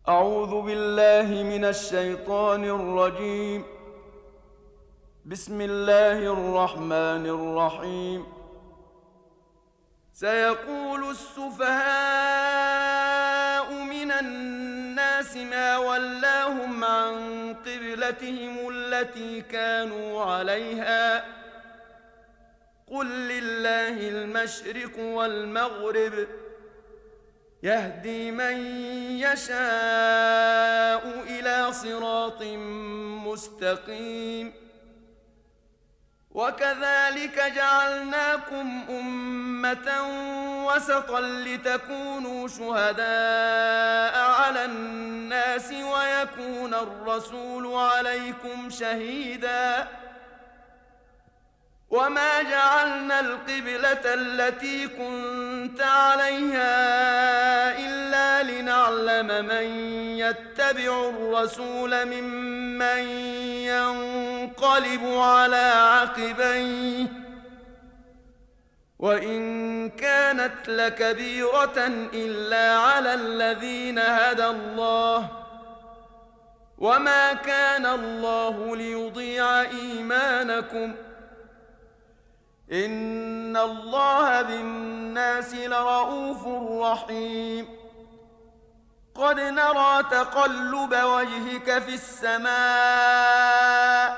أعوذ بالله من الشيطان الرجيم. بسم الله الرحمن الرحيم. سيقول السفهاء من الناس ما ولاهم عن قبلتهم التي كانوا عليها قل لله المشرق والمغرب يهدي من يشاء إلى صراط مستقيم. وكذلك جعلناكم أمة وسطا لتكونوا شهداء على الناس ويكون الرسول عليكم شهيدا. وما جعلنا القبلة التي كنت عليها إلا لنعلم من يتبع الرسول ممن ينقلب على عقبيه وإن كانت لكبيرة إلا على الذين هدى الله وما كان الله ليضيع إيمانكم إن الله بالناس لرءوف رحيم. قد نرى تقلب وجهك في السماء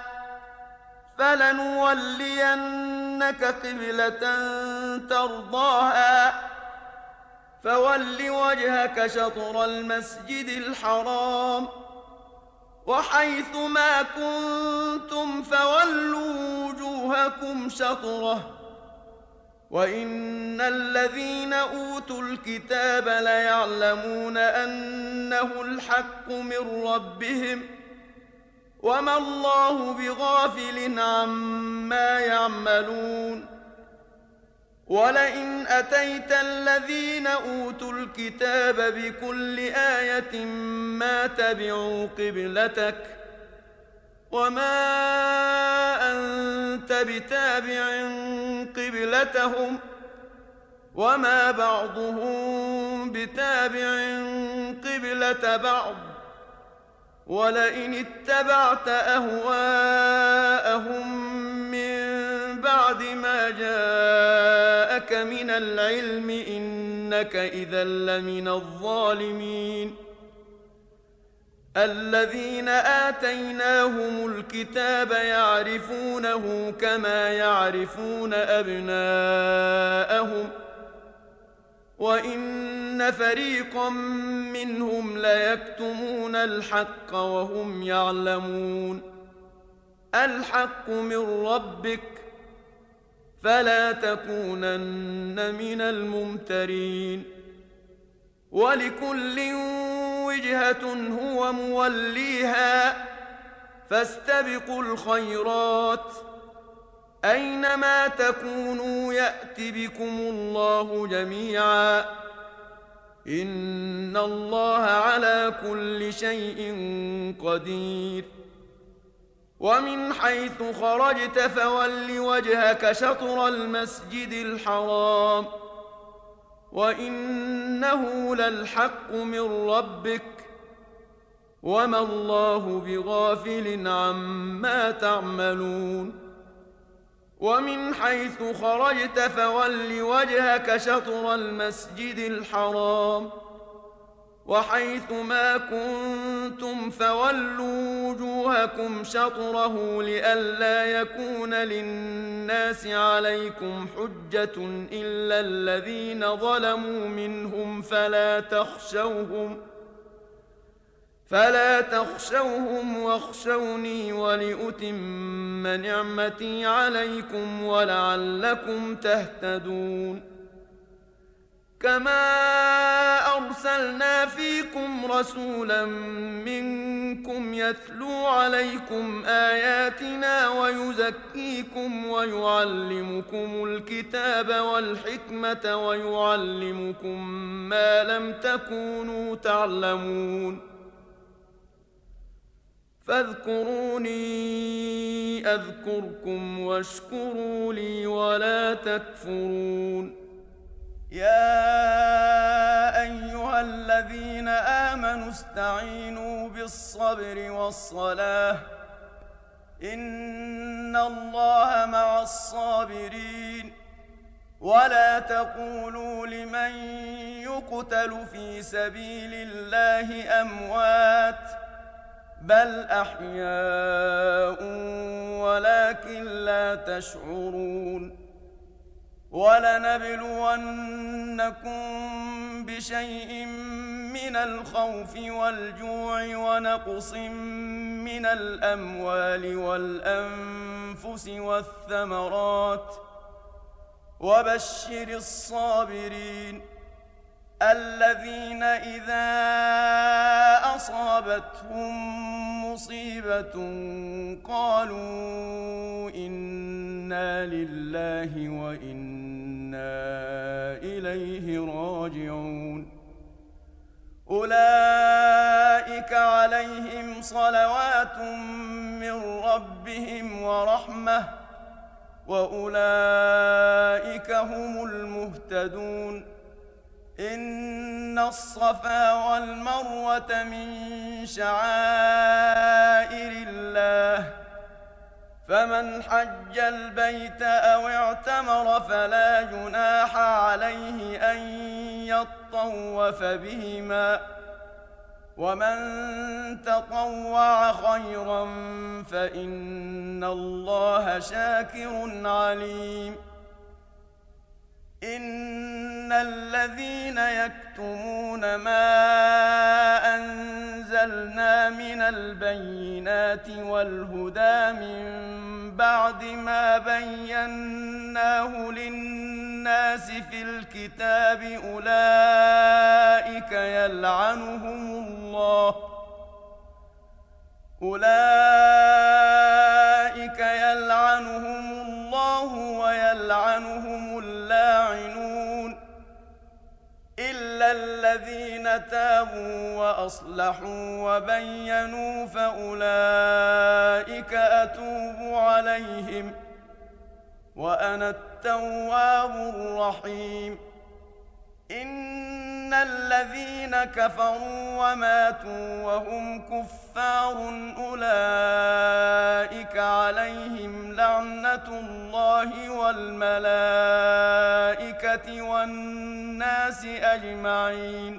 فلنولينك قبلة ترضاها فول وجهك شطر المسجد الحرام وحيث ما كنتم فولوا وجوهكم شطره وإن الذين أوتوا الكتاب ليعلمون أنه الحق من ربهم وما الله بغافل عما يعملون. ولئن أتيت الذين أوتوا الكتاب بكل آية ما تبعوا قبلتك وما أنت بتابع قبلتهم وما بعضهم بتابع قبلة بعض ولئن اتبعت أهواءهم من بعد ما جاءك من العلم إنك إذا لمن الظالمين. الذين آتيناهم الكتاب يعرفونه كما يعرفون أبناءهم وإن فريقا منهم ليكتمون الحق وهم يعلمون. الحق من ربك فلا تكونن من الممترين. ولكل وجهة هو موليها فاستبقوا الخيرات أينما تكونوا يأت بكم الله جميعا إن الله على كل شيء قدير. ومن حيث خرجت فول وجهك شطر المسجد الحرام وإنه للحق من ربك وما الله بغافل عما تعملون. ومن حيث خرجت فول وجهك شطر المسجد الحرام وحيث ما كنتم فولوا وجوهكم شطره لئلا يكون للناس عليكم حجة إلا الذين ظلموا منهم فلا تخشوهم واخشوني ولأتم نعمتي عليكم ولعلكم تهتدون. كما أرسلنا فيكم رسولا منكم يتلو عليكم آياتنا ويزكيكم ويعلمكم الكتاب والحكمة ويعلمكم ما لم تكونوا تعلمون. فاذكروني أذكركم واشكروا لي ولا تكفرون. يا أيها الذين آمنوا استعينوا بالصبر والصلاة إن الله مع الصابرين ولا تقولوا لمن يقتل في سبيل الله أموات بل أحياء ولكن لا تشعرون ولنبلونكم بشيء من الخوف والجوع ونقص من الأموال والأنفس والثمرات وبشر الصابرين الذين إذا أصابتهم مصيبة قالوا إنا لله وإنا إليه راجعون أولئك عليهم صلوات من ربهم ورحمة وأولئك هم المهتدون إن الصفا والمروة من شعائر الله فمن حج البيت أو اعتمر فلا جناح عليه أن يطوف بهما ومن تطوع خيرا فإن الله شاكر عليم إن الذين يكتمون ما أنزلنا من البينات والهدى من بعد ما بيناه للناس في الكتاب أولئك يلعنهم الله ويلعنهم اللاعنون إلا الذين تابوا وأصلحوا وبينوا فأولئك أتوب عليهم وأنا التواب الرحيم إن الذين كفروا وماتوا وهم كفار أولئك عليهم لعنة الله والملائكة والناس أجمعين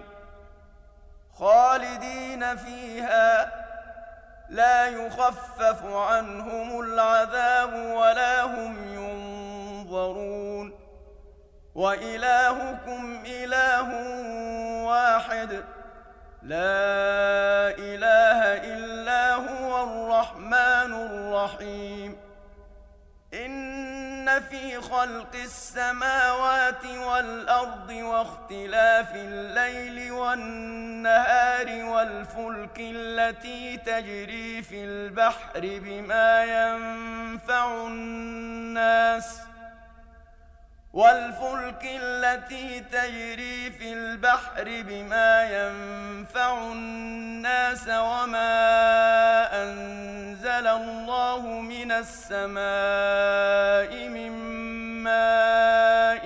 خالدين فيها لا يخفف عنهم العذاب ولا هم ينظرون وإلهكم إله واحد لا إله إلا هو الرحمن الرحيم إن في خلق السماوات والأرض واختلاف الليل والنهار والفلك التي تجري في البحر بما ينفع الناس وما أنزل الله من السماء من ماء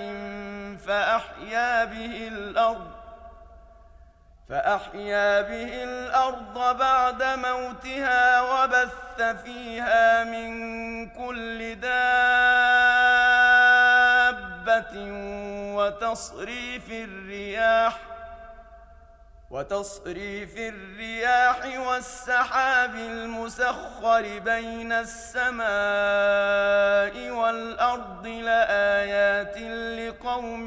فأحيا به الأرض بعد موتها وبث فيها من كل دابة وتصريف الرياح والسحاب المسخر بين السماء والأرض لآيات لقوم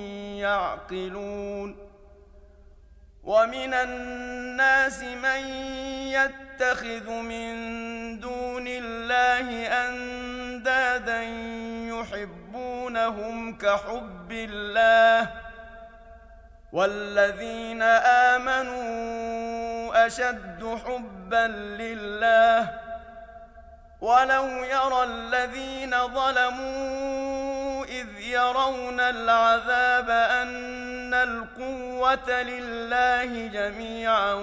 يعقلون ومن الناس من يتخذ من دون الله أندادا يحبونهم كحب الله والذين آمنوا أشد حبا لله ولو يرى الذين ظلموا إذ يرون العذاب أن القوة لله جميعا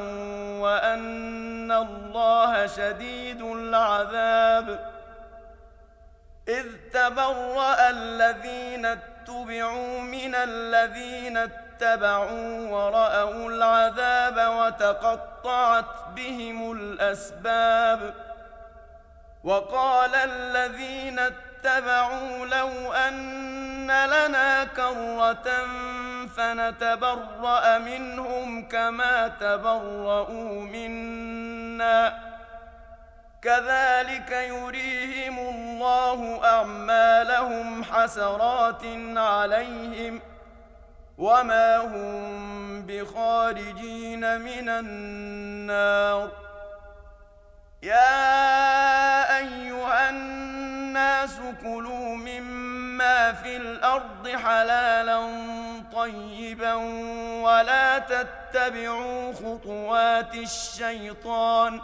وأن الله شديد العذاب إذ تبرأ الذين اتبعوا من الذين اتبعوا ورأوا العذاب وتقطعت بهم الأسباب وقال الذين اتبعوا لو أن لنا كرة فنتبرأ منهم كما تبرؤوا منا كذلك يريهم الله أعمالهم حسرات عليهم وما هم بخارجين من النار يا أيها الناس كلوا مما في الأرض حلالا طيبا ولا تتبعوا خطوات الشيطان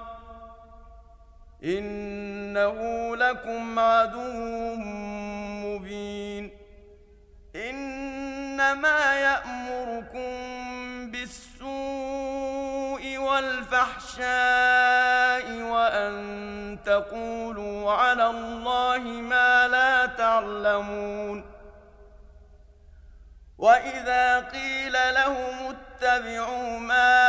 إنه لكم عدو مبين إنما يأمركم بالسوء والفحشاء وأن تقولوا على الله ما لا تعلمون وإذا قيل لهم اتبعوا ما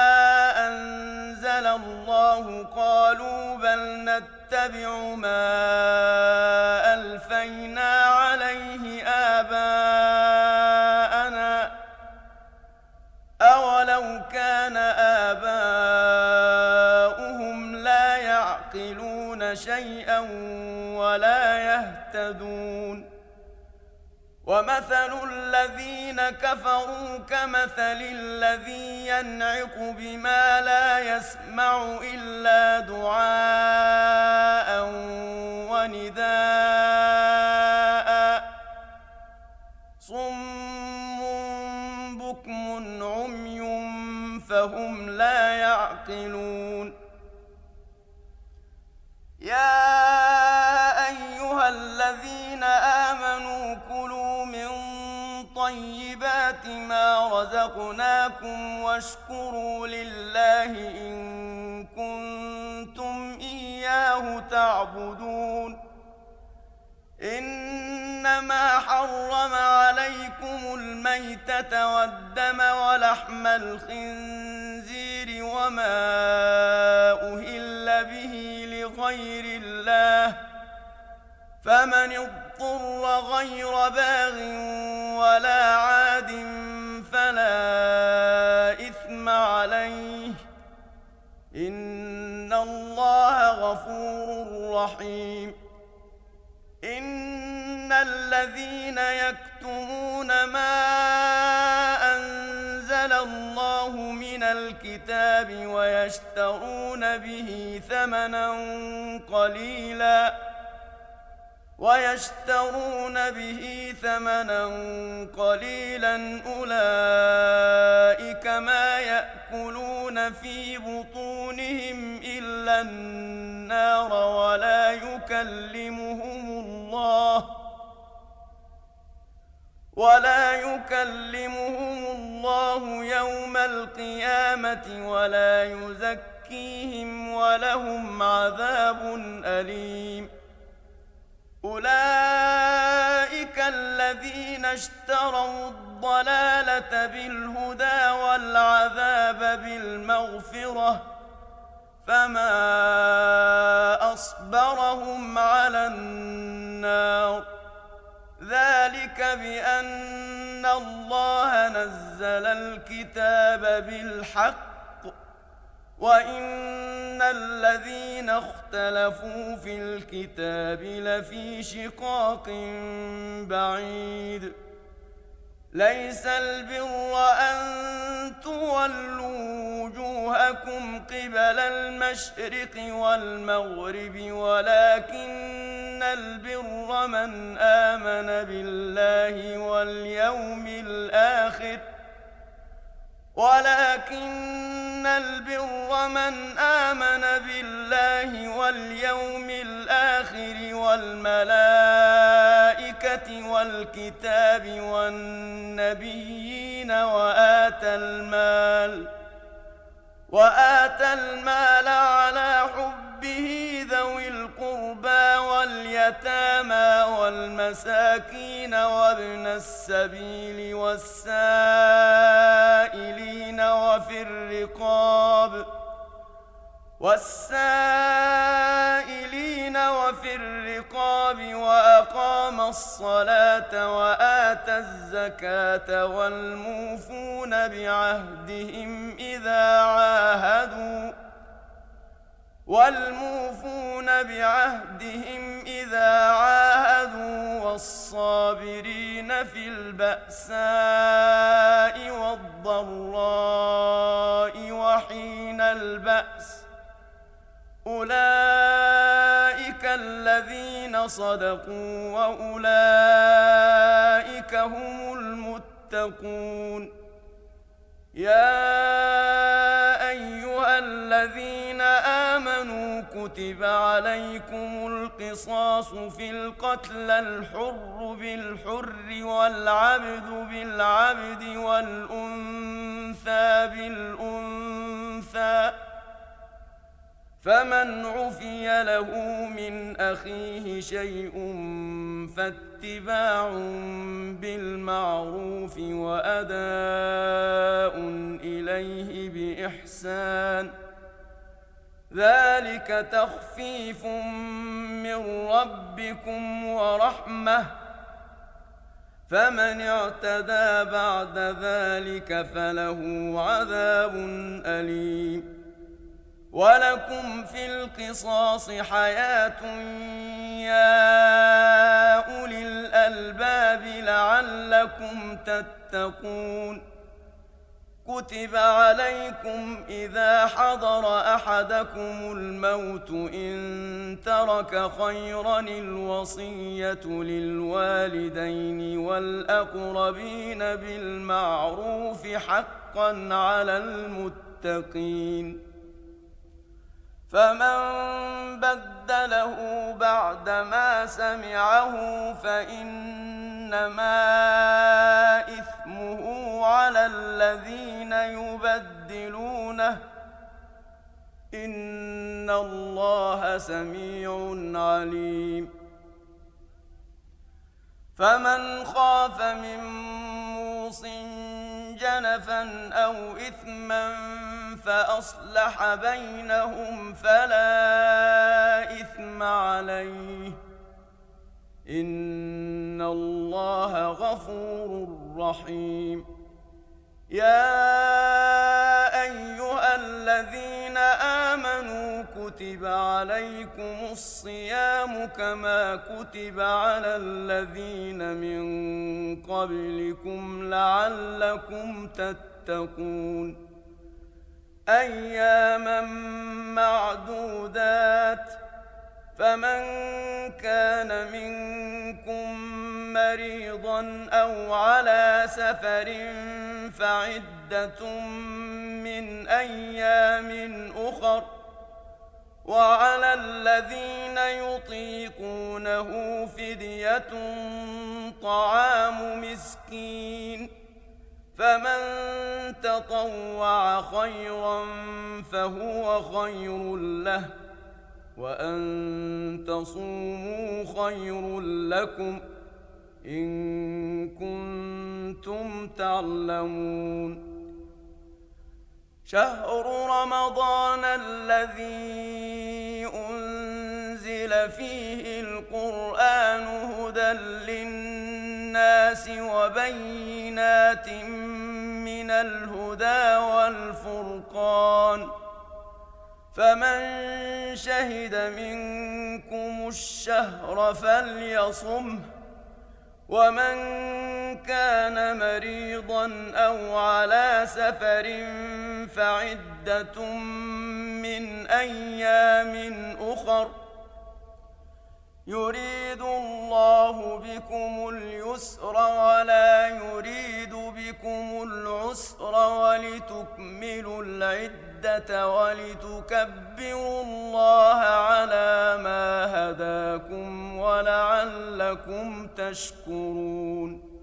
أنزل الله قالوا بل نتبع ما ألفينا عليه آباءنا أولو كان آباؤهم لا يعقلون شيئا ولا يهتدون ومثل الذين كفروا كمثل الذي ينعق بما لا يسمع إلا دعاء ونداء صم بكم عمي فهم لا يعقلون يا أيها الذين آمنوا كلوا من طيبات ما رزقناكم واشكروا لله إن كنتم إياه تعبدون إنما حرم عليكم الميتة والدم ولحم الخنزير وما أهل به لغير الله فمن اضطر غير باغ ولا عاد فلا إثم عليه إن الله غفور رحيم إن الذين يكتمون ما أنزل الله من الكتاب ويشترون به ثمنا قليلا أولئك ما يأكلون في بطونهم إلا النار ولا يكلمهم الله يوم القيامة ولا يزكيهم ولهم عذاب أليم أولئك الذين اشتروا الضلالة بالهدى والعذاب بالمغفرة فما أصبرهم على النار ذلك بأن الله نزل الكتاب بالحق وإن الذين اختلفوا في الكتاب لفي شقاق بعيد ليس البر أن تولوا وجوهكم قبل المشرق والمغرب ولكن البر من آمن بالله واليوم الآخر والملائكة والكتاب والنبيين وآتى المال على حبه ذوي القربى واليتامى واليتامى والمساكين وابن السبيل والسائلين وفي الرقاب وأقام الصلاة وآتى الزكاة والموفون بعهدهم إذا عاهدوا والصابرين في البأساء والضراء وحين البأس أولئك الذين صدقوا وأولئك هم المتقون. يا أيها الذين آمنوا كتب عليكم القصاص في القتلى الحر بالحر والعبد بالعبد والأنثى بالأنثى فمن عفي له من أخيه شيء فاتباع بالمعروف وأداء إليه بإحسان ذلك تخفيف من ربكم ورحمة فمن اعتدى بعد ذلك فله عذاب أليم. ولكم في القصاص حياة يا أولي الألباب لعلكم تتقون. كتب عليكم إذا حضر أحدكم الموت إن ترك خيرا الوصية للوالدين والأقربين بالمعروف حقا على المتقين. فمن بدله بعدما سمعه فإنما إثمه على الذين يبدلونه إن الله سميع عليم. فمن خاف من موص جنفا أو إثما فأصلح بينهم فلا إثم عليه إن الله غفور رحيم. يا أيها الذين آمنوا كتب عليكم الصيام كما كتب على الذين من قبلكم لعلكم تتقون. أياما معدودات فمن كان منكم مريضا أو على سفر فعدة من أيام أخر وعلى الذين يطيقونه فدية طعام مسكين فمن تطوع خيرا فهو خير له وأن تصوموا خير لكم إن كنتم تعلمون. شهر رمضان الذي أنزل فيه القرآن هدى للناس وبينات من الهدى والفرقان فمن شهد منكم الشهر فليصمه ومن كان مريضا أو على سفر فعدة من أيام أخر يريد الله بكم اليسر ولا يريد بكم العسر ولتكملوا العدة ولتكبروا الله على ما هداكم ولعلكم تشكرون.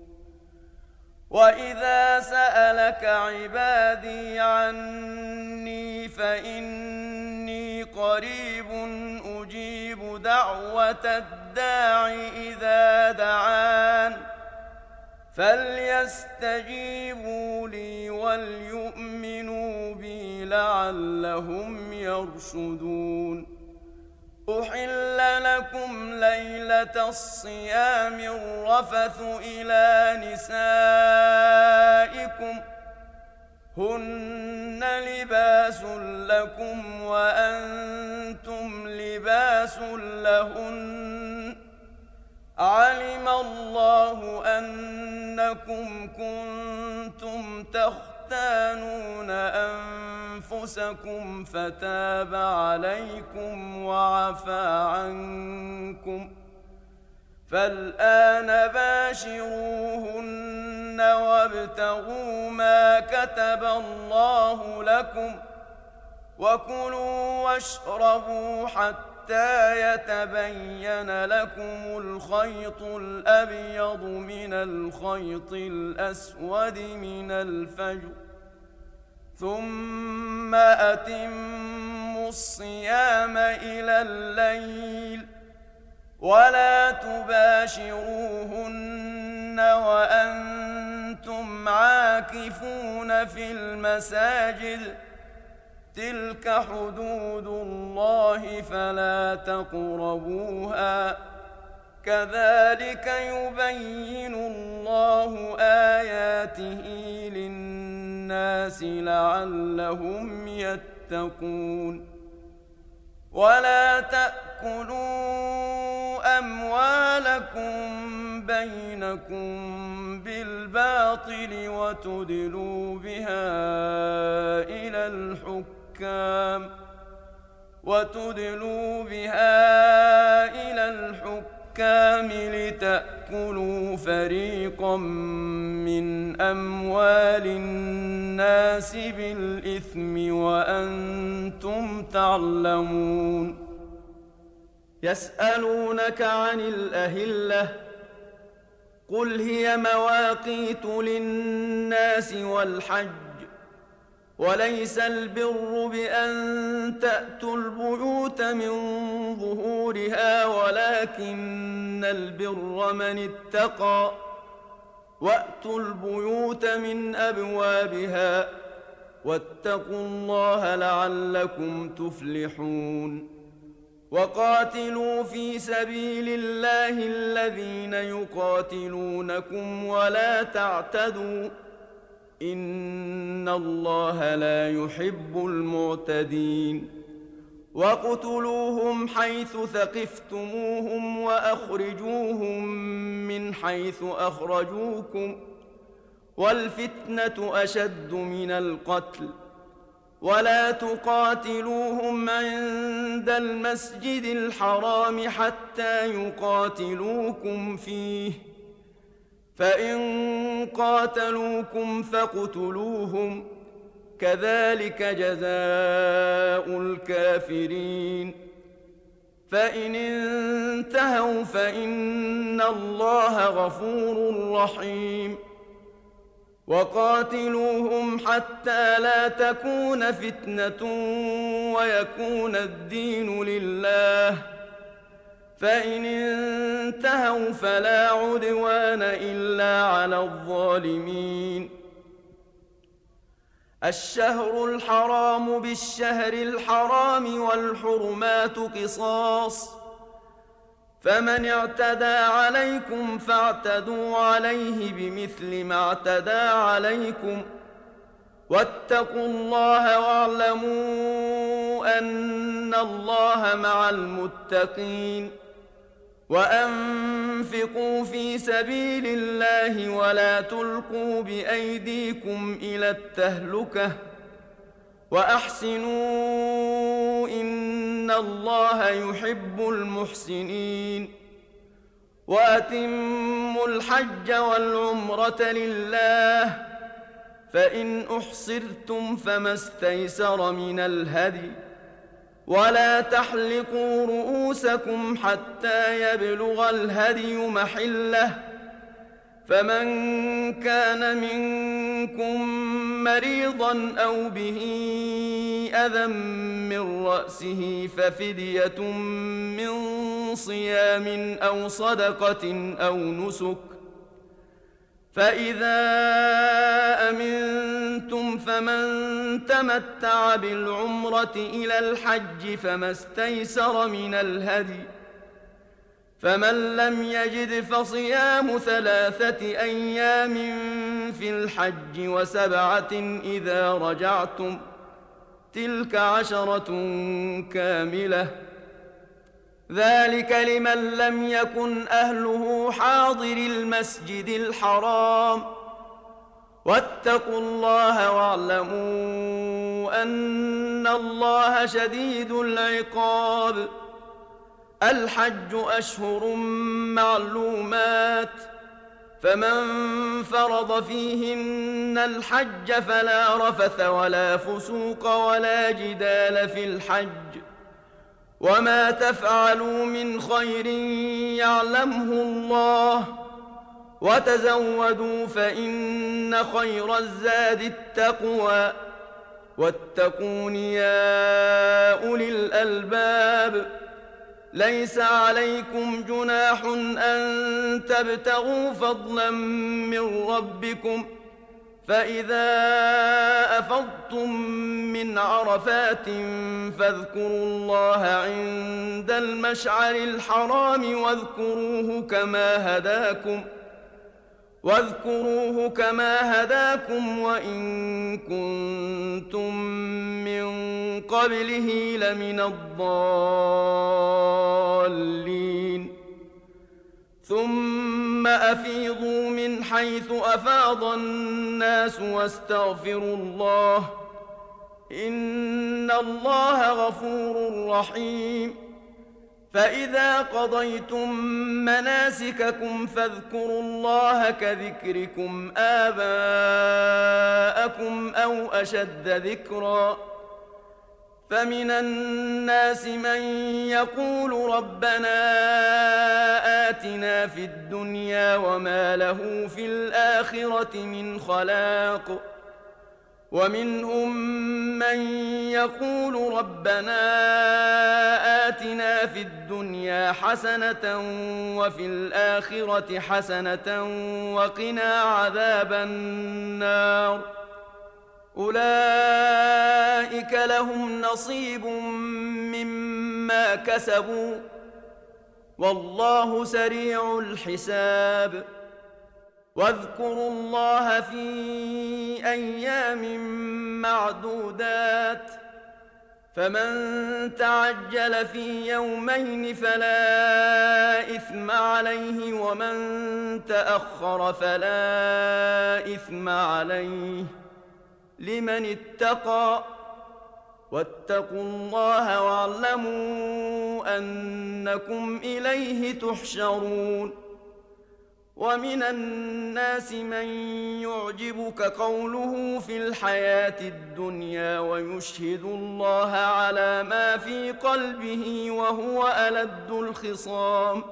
وإذا سألك عبادي عني فإني قريب أجيب دعوة دعوة الداع إذا دعان فليستجيبوا لي وليؤمنوا بي لعلهم يرشدون أحل لكم ليلة الصيام الرفث إلى نسائكم هن لباس لكم وأنتم لباس لهن علم الله أنكم كنتم تختانون أنفسكم فتاب عليكم وعفى عنكم فالآن باشروهن وابتغوا ما كتب الله لكم وكلوا واشربوا حتى يتبين لكم الخيط الأبيض من الخيط الأسود من الفجر ثم أتموا الصيام إلى الليل ولا تباشروهن وأنتم عاكفون في المساجد تلك حدود الله فلا تقربوها كذلك يبين الله آياته للناس لعلهم يتقون ولا تأكلوا أموالكم بينكم بالباطل وتدلوا بها إلى الحكام لتأكلوا فريقا من أموال الناس بالإثم وأنتم تعلمون يسألونك عن الأهلة قل هي مواقيت للناس والحج وليس البر بأن تأتوا البيوت من ظهورها ولكن البر من اتقى وأتوا البيوت من أبوابها واتقوا الله لعلكم تفلحون وقاتلوا في سبيل الله الذين يقاتلونكم ولا تعتدوا إن الله لا يحب المعتدين واقتلوهم حيث ثقفتموهم وأخرجوهم من حيث أخرجوكم والفتنة أشد من القتل ولا تقاتلوهم عند المسجد الحرام حتى يقاتلوكم فيه فإن قاتلوكم فاقتلوهم كذلك جزاء الكافرين فإن انتهوا فإن الله غفور رحيم وقاتلوهم حتى لا تكون فتنة ويكون الدين لله فإن انتهوا فلا عدوان إلا على الظالمين الشهر الحرام بالشهر الحرام والحرمات قصاص فمن اعتدى عليكم فاعتدوا عليه بمثل ما اعتدى عليكم واتقوا الله واعلموا أن الله مع المتقين وأنفقوا في سبيل الله ولا تلقوا بأيديكم إلى التهلكة وأحسنوا إن الله يحب المحسنين وأتموا الحج والعمرة لله فإن أحصرتم فما استيسر من الهدي ولا تحلقوا رؤوسكم حتى يبلغ الهدي محله فمن كان منكم مريضا أو به أذى من رأسه ففدية من صيام أو صدقة أو نسك، فإذا أمنتم فمن تمتع بالعمرة إلى الحج فما استيسر من الهدي، فمن لم يجد فصيام 3 أيام في الحج و7 إذا رجعتم، تلك 10 كاملة، ذلك لمن لم يكن أهله حاضر المسجد الحرام. واتقوا الله واعلموا أن الله شديد العقاب. الحج أشهر معلومات، فمن فرض فيهن الحج فلا رفث ولا فسوق ولا جدال في الحج، وما تفعلوا من خير يعلمه الله، وتزودوا فإن خير الزاد التقوى، واتقون يا أولي الألباب. ليس عليكم جناح أن تبتغوا فضلا من ربكم، فإذا أفضتم من عرفات فاذكروا الله عند المشعر الحرام واذكروه كما هداكم وإن كنتم من قبله لمن الضالين. ثم أفيضوا من حيث أفاض الناس واستغفروا الله، إن الله غفور رحيم. فإذا قضيتم مناسككم فاذكروا الله كذكركم آباءكم أو أشد ذكرا. فمن الناس من يقول ربنا آتنا في الدنيا وما له في الآخرة من خلاق، ومنهم من يقول ربنا آتنا في الدنيا حسنة وفي الآخرة حسنة وقنا عذاب النار. أولئك لهم نصيب مما كسبوا، والله سريع الحساب. واذكروا الله في أيام معدودات، فمن تعجل في يومين فلا إثم عليه، ومن تأخر فلا إثم عليه، لمن اتقى. واتقوا الله واعلموا أنكم إليه تحشرون. ومن الناس من يعجبك قوله في الحياة الدنيا ويشهد الله على ما في قلبه وهو ألد الخصام،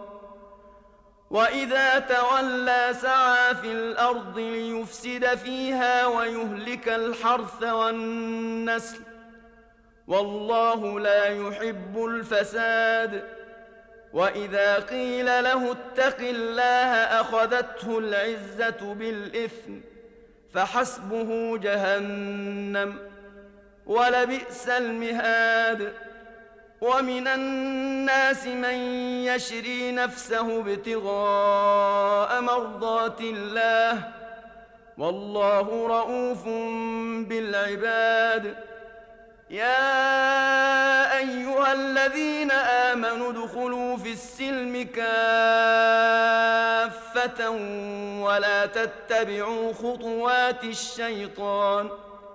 وإذا تولى سعى في الأرض ليفسد فيها ويهلك الحرث والنسل، والله لا يحب الفساد. وإذا قيل له اتق الله أخذته العزة بالإثم، فحسبه جهنم ولبئس المهاد. ومن الناس من يشري نفسه ابتغاء مرضات الله، والله رؤوف بالعباد. يا أيها الذين آمنوا ادخلوا في السلم كافة ولا تتبعوا خطوات الشيطان،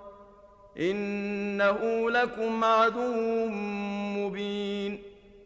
إنه لكم عدو مبين.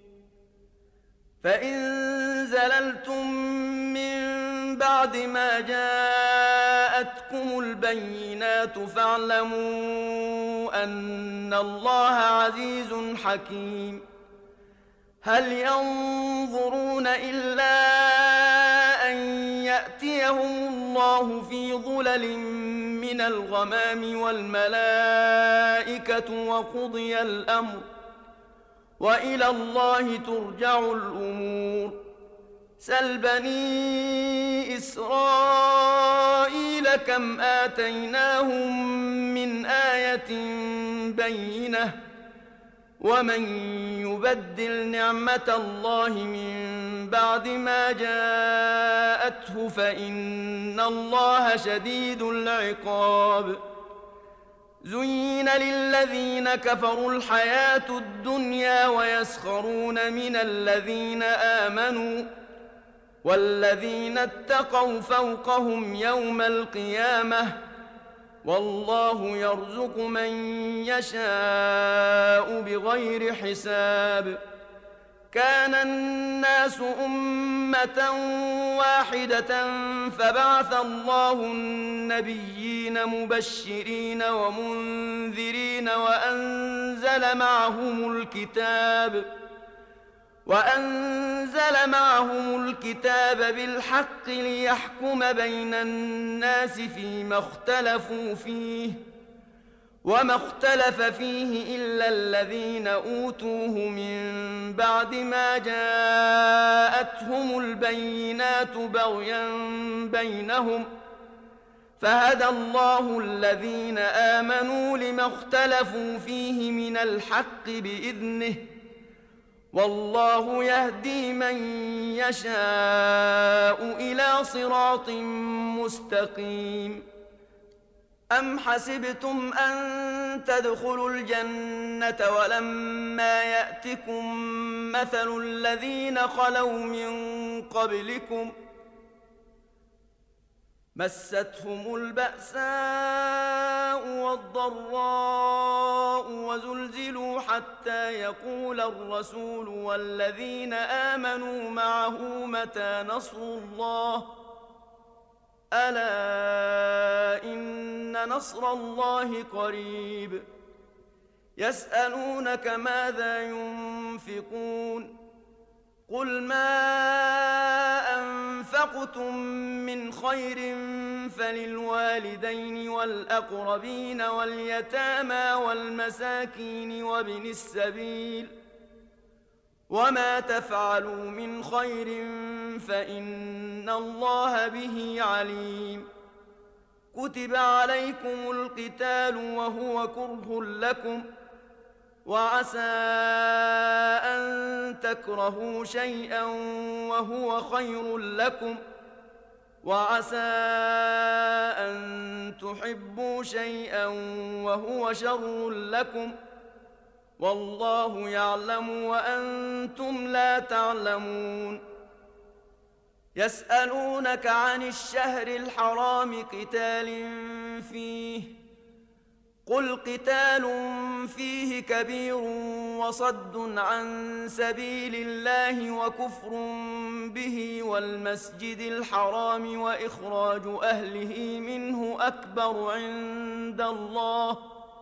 فإن زللتم من بعد ما جاءتكم البينات فاعلموا أن الله عزيز حكيم. هل ينظرون إلا أن يأتيهم الله في ظلل من الغمام والملائكة وقضي الأمر وإلى الله ترجع الأمور. سل بني إسرائيل كم آتيناهم من آية بينة ومن يبدل نعمة الله من بعد ما جاءته فإن الله شديد العقاب. زين للذين كفروا الحياة الدنيا ويسخرون من الذين آمنوا والذين اتقوا فوقهم يوم القيامة والله يرزق من يشاء بغير حساب. كان الناس أمة واحدة فبعث الله النبيين مبشرين ومنذرين وأنزل معهم الكتاب بالحق ليحكم بين الناس فيما اختلفوا فيه وما اختلف فيه إلا الذين أوتوه من بعد ما جاءتهم البينات بغيا بينهم فهدى الله الذين آمنوا لما اختلفوا فيه من الحق بإذنه والله يهدي من يشاء إلى صراط مستقيم. أم حسبتم أن تدخلوا الجنة ولما يأتكم مثل الذين خلوا من قبلكم مستهم البأساء والضراء وزلزلوا حتى يقول الرسول والذين آمنوا معه متى نصر الله ألا إن نصر الله قريب. يسألونك ماذا ينفقون قل ما أنفقتم من خير فللوالدين والأقربين واليتامى والمساكين وابن السبيل وما تفعلوا من خير فإن الله به عليم. كتب عليكم القتال وهو كره لكم وعسى أن تكرهوا شيئا وهو خير لكم وعسى أن تحبوا شيئا وهو شر لكم والله يعلم وأنتم لا تعلمون. يسألونك عن الشهر الحرام قتال فيه قل قتال فيه كبير وصد عن سبيل الله وكفر به والمسجد الحرام وإخراج أهله منه أكبر عند الله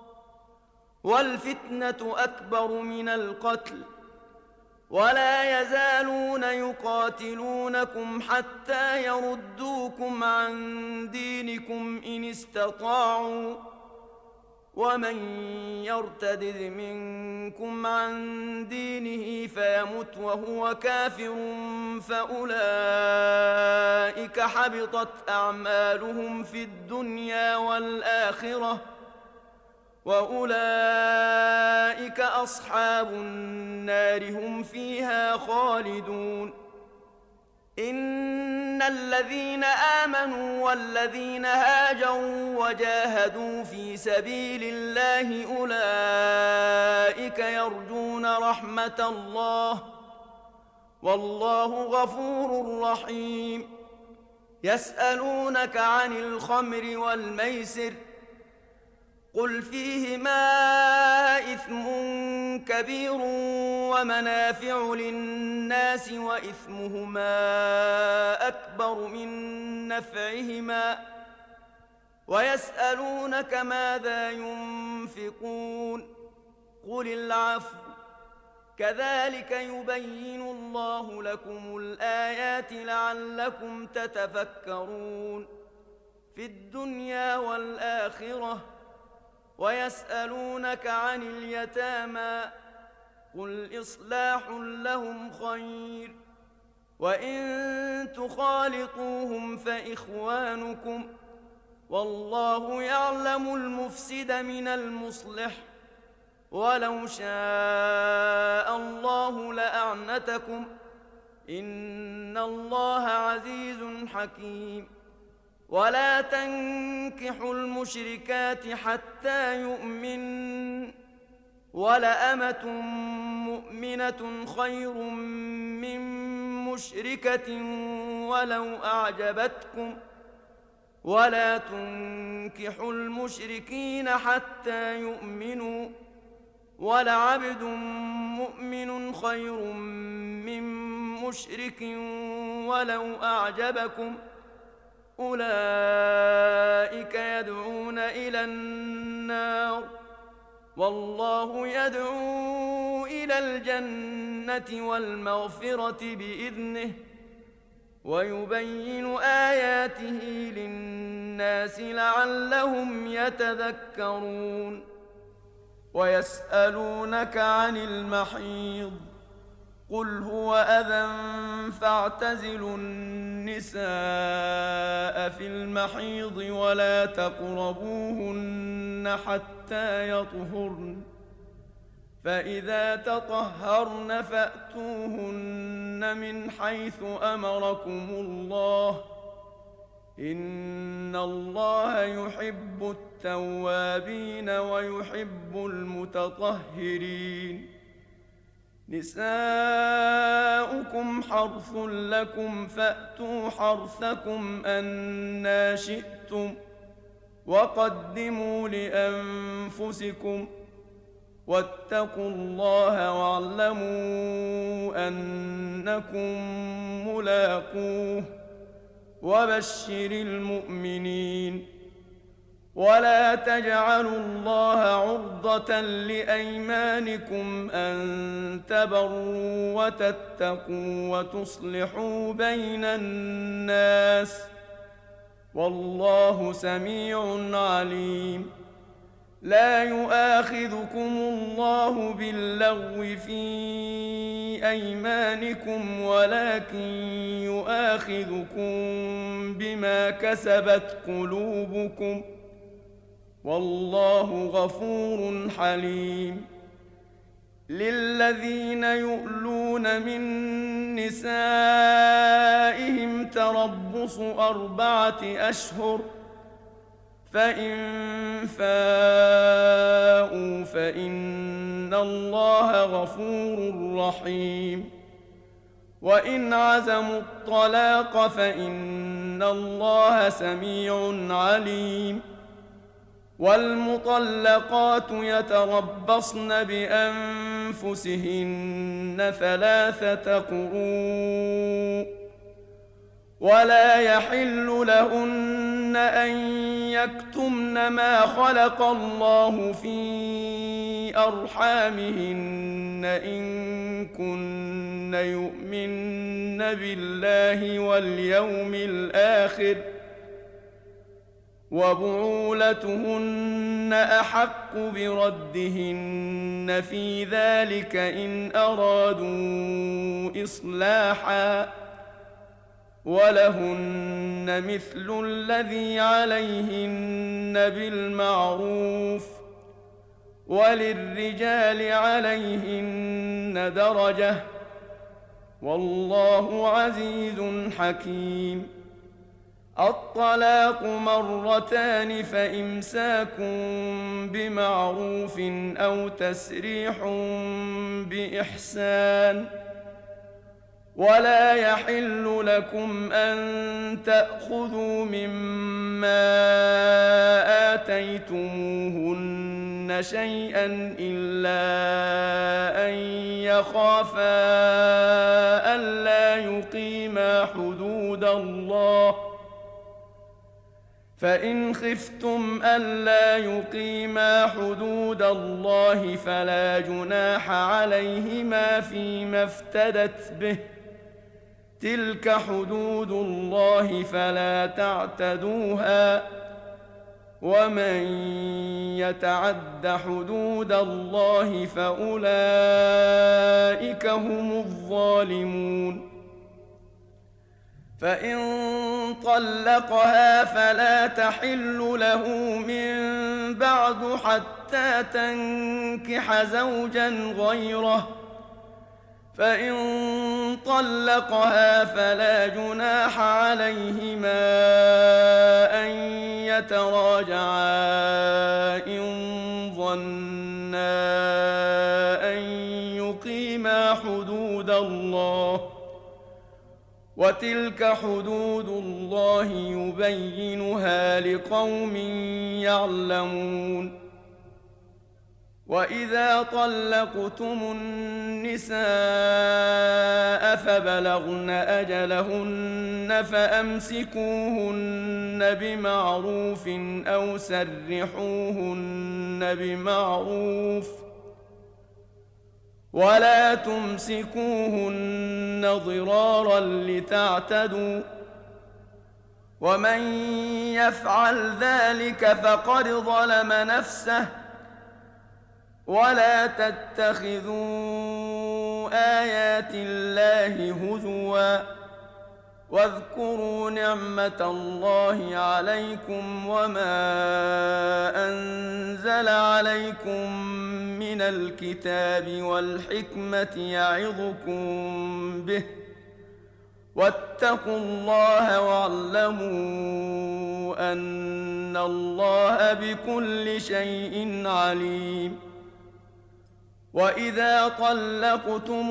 والفتنة أكبر من القتل ولا يزالون يقاتلونكم حتى يردوكم عن دينكم إن استطاعوا ومن يرتد منكم عن دينه فيمت وهو كافر فأولئك حبطت أعمالهم في الدنيا والآخرة وأولئك أصحاب النار هم فيها خالدون. إن الذين آمنوا والذين هاجروا وجاهدوا في سبيل الله أولئك يرجون رحمة الله والله غفور رحيم. يسألونك عن الخمر والميسر قل فيهما إثم كبير ومنافع للناس وإثمهما أكبر من نفعهما ويسألونك ماذا ينفقون قل العفو كذلك يبين الله لكم الآيات لعلكم تتفكرون في الدنيا والآخرة. ويسألونك عن اليتامى قل إصلاح لهم خير، وإن تخالطوهم فإخوانكم، والله يعلم المفسد من المصلح، ولو شاء الله لأعنتكم، إن الله عزيز حكيم. ولا تنكحوا المشركات حتى يؤمن، ولأمة مؤمنة خير من مشركة ولو أعجبتكم، ولا تنكحوا المشركين حتى يؤمنوا، ولعبد مؤمن خير من مشرك ولو أعجبكم، أولئك يدعون إلى النار، والله يدعو إلى الجنة والمغفرة بإذنه، ويبين آياته للناس لعلهم يتذكرون. ويسألونك عن المحيض، قل هو أذى فاعتزلوا النساء في المحيض ولا تقربوهن حتى يطهرن، فإذا تطهرن فأتوهن من حيث أمركم الله، إن الله يحب التوابين ويحب المتطهرين. نساؤكم حرث لكم فأتوا حرثكم أنى شئتم، وقدموا لأنفسكم، واتقوا الله واعلموا أنكم ملاقوه، وبشر المؤمنين. ولا تجعلوا الله عرضة لأيمانكم أن تبروا وتتقوا وتصلحوا بين الناس، والله سميع عليم. لا يؤاخذكم الله باللغو في أيمانكم، ولكن يؤاخذكم بما كسبت قلوبكم، والله غفور حليم. للذين يؤلون من نسائهم تربص 4 أشهر، فإن فاءوا فإن الله غفور رحيم. وإن عزموا الطلاق فإن الله سميع عليم. والمطلقات يتربصن بأنفسهن 3 قروء، ولا يحل لهن أن يكتمن ما خلق الله في أرحامهن إن كن يؤمن بالله واليوم الآخر، وبعولتهن أحق بردهن في ذلك إن أرادوا إصلاحا، ولهن مثل الذي عليهن بالمعروف، وللرجال عليهن درجة، والله عزيز حكيم. الطلاق 2 فإمساك بمعروف أو تسريح بإحسان. ولا يحل لكم أن تأخذوا مما آتيتموهن شيئا إلا أن يخافا ألا يقيما حدود الله، فإن خفتم ألا يقيما حدود الله فلا جناح عليهما فيما افتدت به، تلك حدود الله فلا تعتدوها، ومن يتعد حدود الله فأولئك هم الظالمون. فإن طلقها فلا تحل له من بعد حتى تنكح زوجا غيره، فإن طلقها فلا جناح عليهما أن يتراجعا إن ظنا أن يقيما حدود الله، وتلك حدود الله يبينها لقوم يعلمون. وإذا طلقتم النساء فبلغن أجلهن فأمسكوهن بمعروف أو سرحوهن بمعروف، ولا تمسكوهن ضرارا لتعتدوا، ومن يفعل ذلك فقد ظلم نفسه. ولا تتخذوا آيات الله هزوا، واذكروا نعمة الله عليكم وما أنزل عليكم من الكتاب والحكمة يعظكم به، واتقوا الله واعلموا أن الله بكل شيء عليم. وإذا طلقتم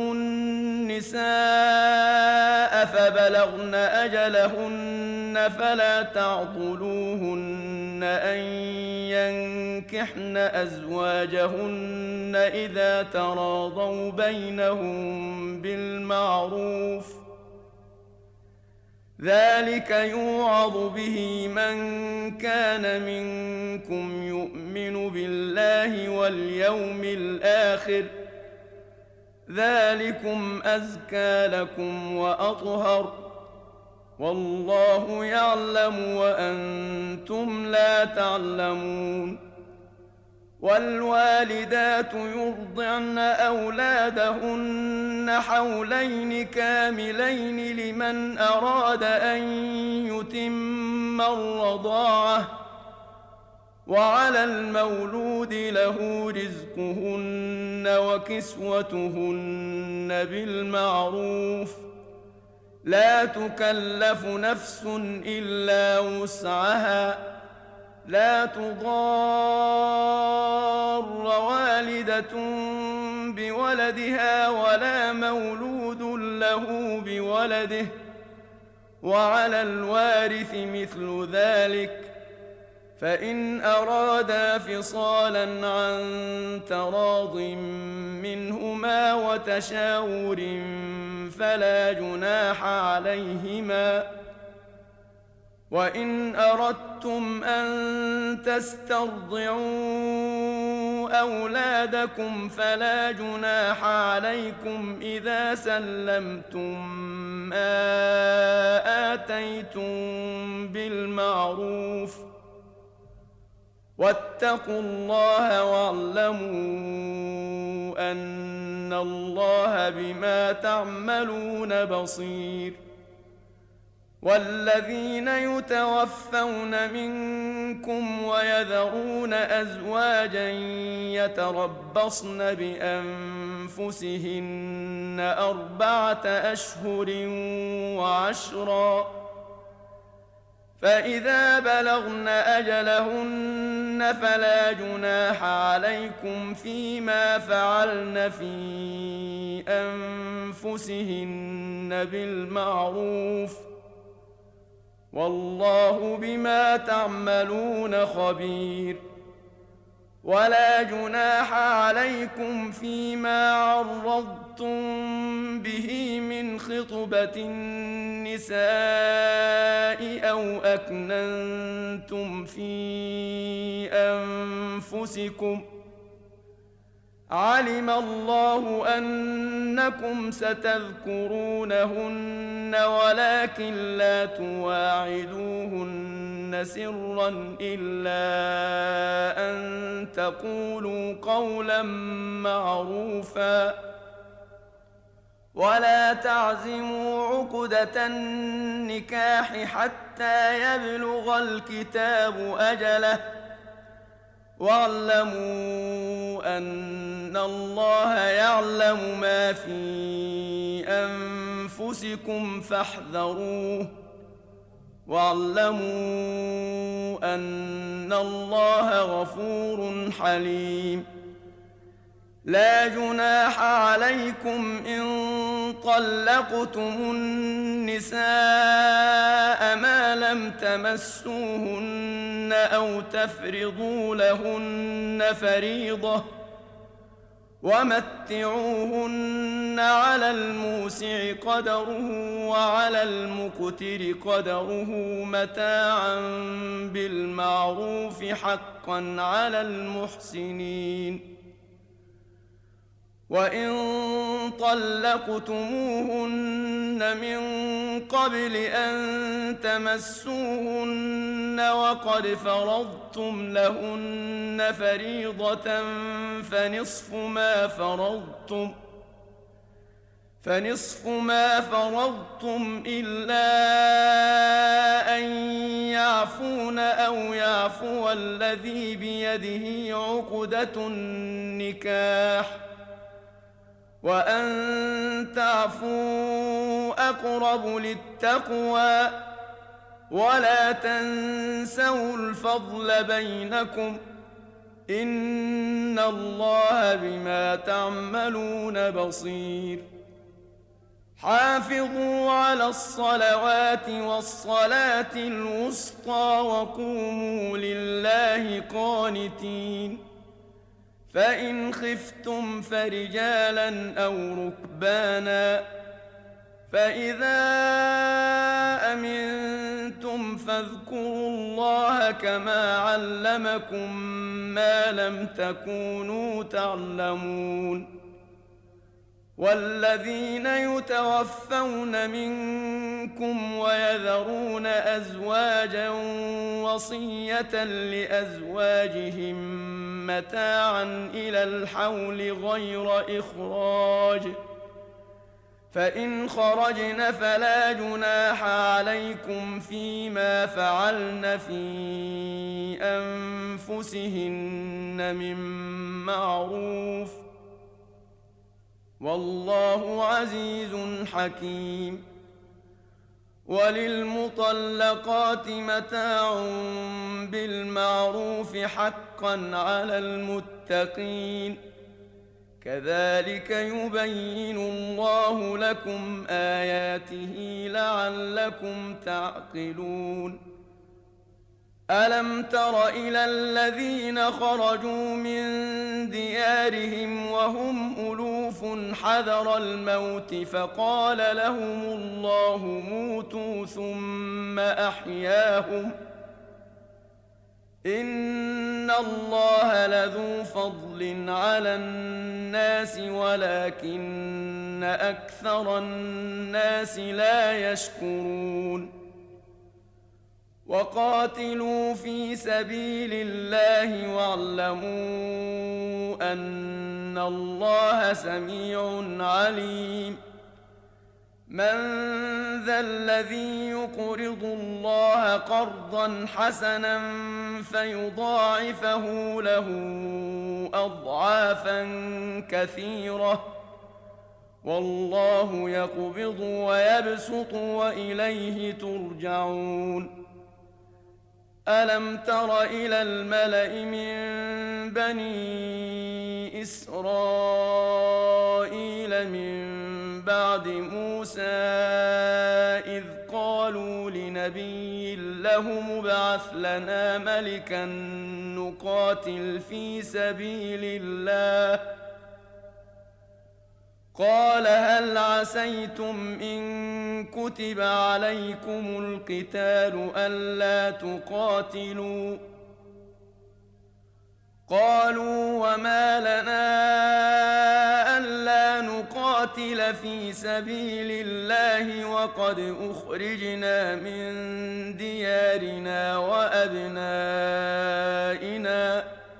النساء فبلغن أجلهن فلا تعضلوهن أن ينكحن أزواجهن إذا تراضوا بينهم بالمعروف، ذلك يوعظ به من كان منكم يؤمن بالله واليوم الآخر، ذلكم أزكى لكم وأطهر، والله يعلم وأنتم لا تعلمون. والوالدات يرضعن أولادهن حولين كاملين لمن أراد أن يتم الرضاعة، وعلى المولود له رزقهن وكسوتهن بالمعروف، لا تكلف نفس إلا وسعها، لا تضار والدة بولدها ولا مولود له بولده، وعلى الوارث مثل ذلك، فإن أرادا فصالا عن تراض منهما وتشاور فلا جناح عليهما. وإن أردتم أن تسترضعوا أولادكم فلا جناح عليكم إذا سلمتم ما آتيتم بالمعروف، واتقوا الله واعلموا أن الله بما تعملون بصير. والذين يتوفون منكم ويذرون أزواجا يتربصن بأنفسهن 4 أشهر و10، فإذا بلغن أجلهن فلا جناح عليكم فيما فعلن في أنفسهن بالمعروف، والله بما تعملون خبير. ولا جناح عليكم فيما عرضتم به من خطبة النساء أو أكننتم في أنفسكم، علم الله أنكم ستذكرونهن ولكن لا تواعدوهن تخفون سرا إلا أن تقولوا قولا معروفا ولا تعزموا عقدة النكاح حتى يبلغ الكتاب أجله واعلموا أن الله يعلم ما في أنفسكم فاحذروه واعلموا أن الله غفور حليم لا جناح عليكم إن طلقتم النساء ما لم تمسوهن أو تفرضوا لهن فريضة ومتعوهن على الموسع قدره وعلى المقتر قدره متاعا بالمعروف حقا على المحسنين وإن طلقتموهن من قبل أن تمسوهن وقد فرضتم لهن فريضة فنصف ما فرضتم إلا أن يعفون أو يعفو الذي بيده عقدة النكاح وأن تعفوا أقرب للتقوى ولا تنسوا الفضل بينكم إن الله بما تعملون بصير حافظوا على الصلوات والصلاة الوسطى وقوموا لله قانتين فإن خفتم فرجالا أو ركبانا فإذا أمنتم فاذكروا الله كما علمكم ما لم تكونوا تعلمون والذين يتوفون منكم ويذرون أزواجا وصية لأزواجهم متاعا إلى الحول غير إخراج فإن خرجن فلا جناح عليكم فيما فعلن في أنفسهن من معروف والله عزيز حكيم وللمطلقات متاع بالمعروف حقا على المتقين كذلك يبين الله لكم آياته لعلكم تعقلون ألم تر إلى الذين خرجوا من ديارهم وهم ألوف حذر الموت فقال لهم الله موتوا ثم أحياهم إن الله لذو فضل على الناس ولكن أكثر الناس لا يشكرون وقاتلوا في سبيل الله واعلموا أن الله سميع عليم من ذا الذي يقرض الله قرضا حسنا فيضاعفه له أضعافا كثيرة والله يقبض ويبسط وإليه ترجعون ألم تر إلى الملأ من بني إسرائيل من بعد موسى إذ قالوا لنبي له ابعث لنا ملكا نقاتل في سبيل الله قال هل عسيتم إن كتب عليكم القتال ألا تقاتلوا قالوا وما لنا ألا نقاتل نقاتل في سبيل الله وقد أخرجنا من ديارنا وأبنائنا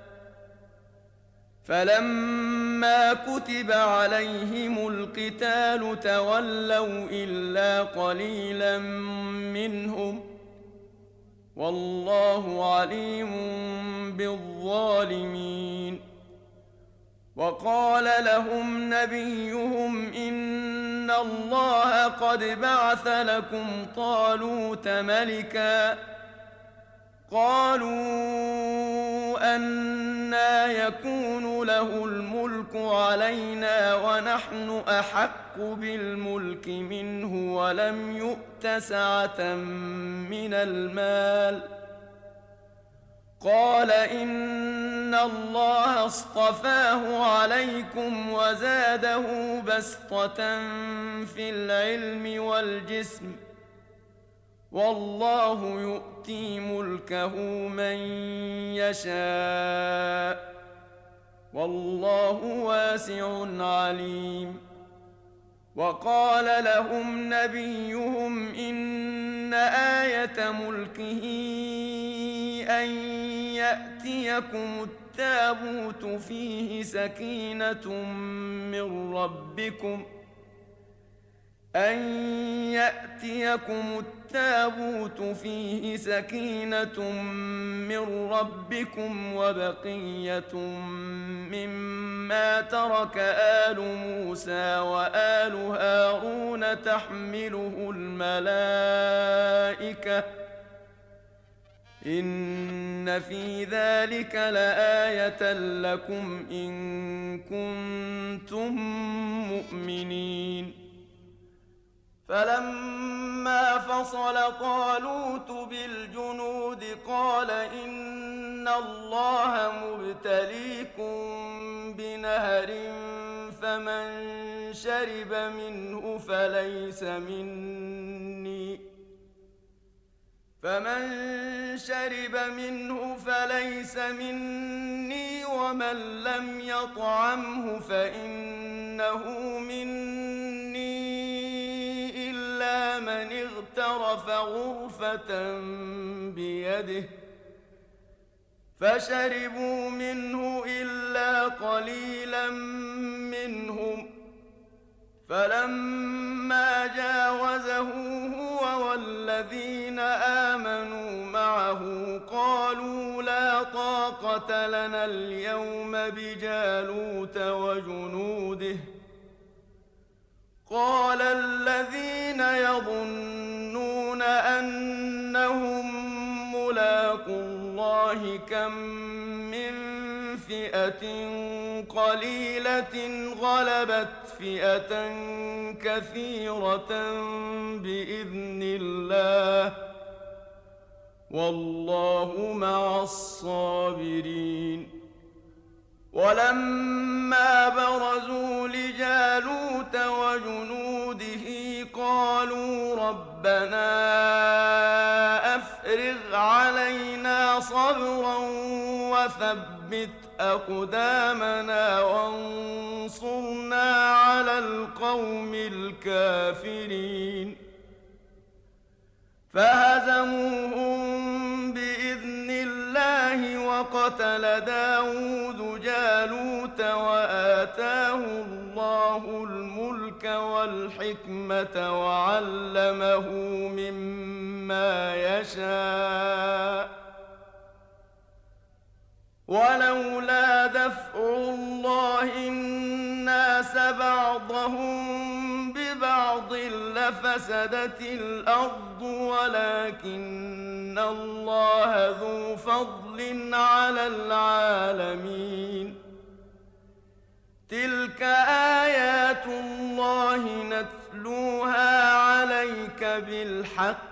فلما كتب عليهم القتال تولوا إلا قليلا منهم والله عليم بالظالمين. وقال لهم نبيهم إن الله قد بعث لكم طالوت ملكا قالوا أنى يكون له الملك علينا ونحن أحق بالملك منه ولم يؤت سعة من المال قال إن الله اصطفاه عليكم وزاده بسطة في العلم والجسم والله يؤتي ملكه من يشاء والله واسع عليم. وقال لهم نبيهم إن آية ملكه أن يأتيكم التابوت فيه سكينة من ربكم وبقية مما ترك آل موسى وآل هارون تحمله الملائكة إن في ذلك لآية لكم إن كنتم مؤمنين. فلما فصل طالوت بالجنود قال إن الله مبتليكم بنهر فمن شرب منه فليس مني ومن لم يطعمه فإنه مني إلا من اغترف غرفة بيده فشربوا منه إلا قليلا منهم فلما جاوزه هو والذين آمنوا معه قالوا لا طاقة لنا اليوم بجالوت وجنوده قال الذين يظنون أنهم ملاقو الله كم من فئة قليلة غلبت فئة كثيرة بإذن الله والله مع الصابرين. ولما برزوا لجالوت وجنوده قالوا ربنا أفرغ علينا صبرا وثبت أقدامنا وانصرنا على القوم الكافرين. فهزموهم بإذن الله وقتل داود جالوت وآتاه الله الملك والحكمة وعلمه مما يشاء ولولا دفع الله الناس بعضهم ببعض لفسدت الأرض ولكن الله ذو فضل على العالمين. تلك آيات الله نتلوها عليك بالحق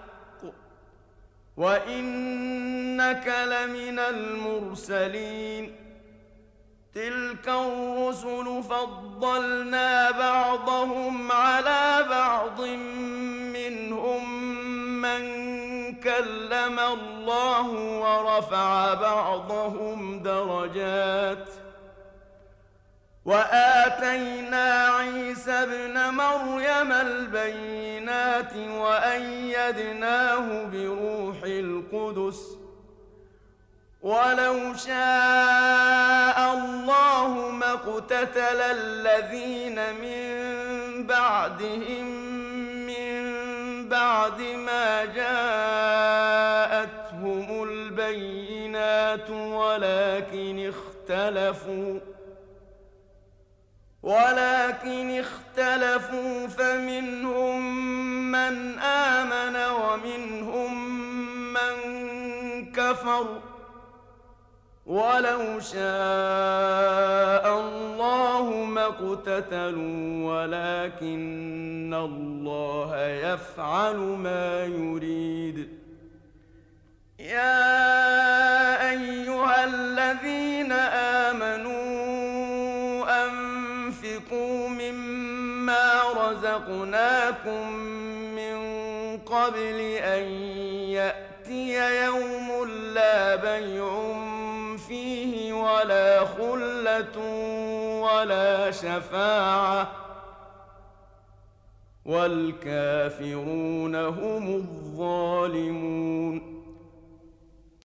وإنك لمن المرسلين. تلك الرسل فضلنا بعضهم على بعض منهم من كلم الله ورفع بعضهم درجات وآتينا عيسى ابن مريم البينات وأيدناه بروح القدس ولو شاء الله ما اقتتل الذين من بعدهم من بعد ما جاءتهم البينات ولكن اختلفوا فمنهم من آمن ومنهم من كفر ولو شاء الله ما اقتتلوا ولكن الله يفعل ما يريد يا أيها الذين آمنوا أنفقوا مما رزقناكم من قبل أن يأتي يوم لا بيع فيه ولا خلة ولا شفاعة والكافرون هم الظالمون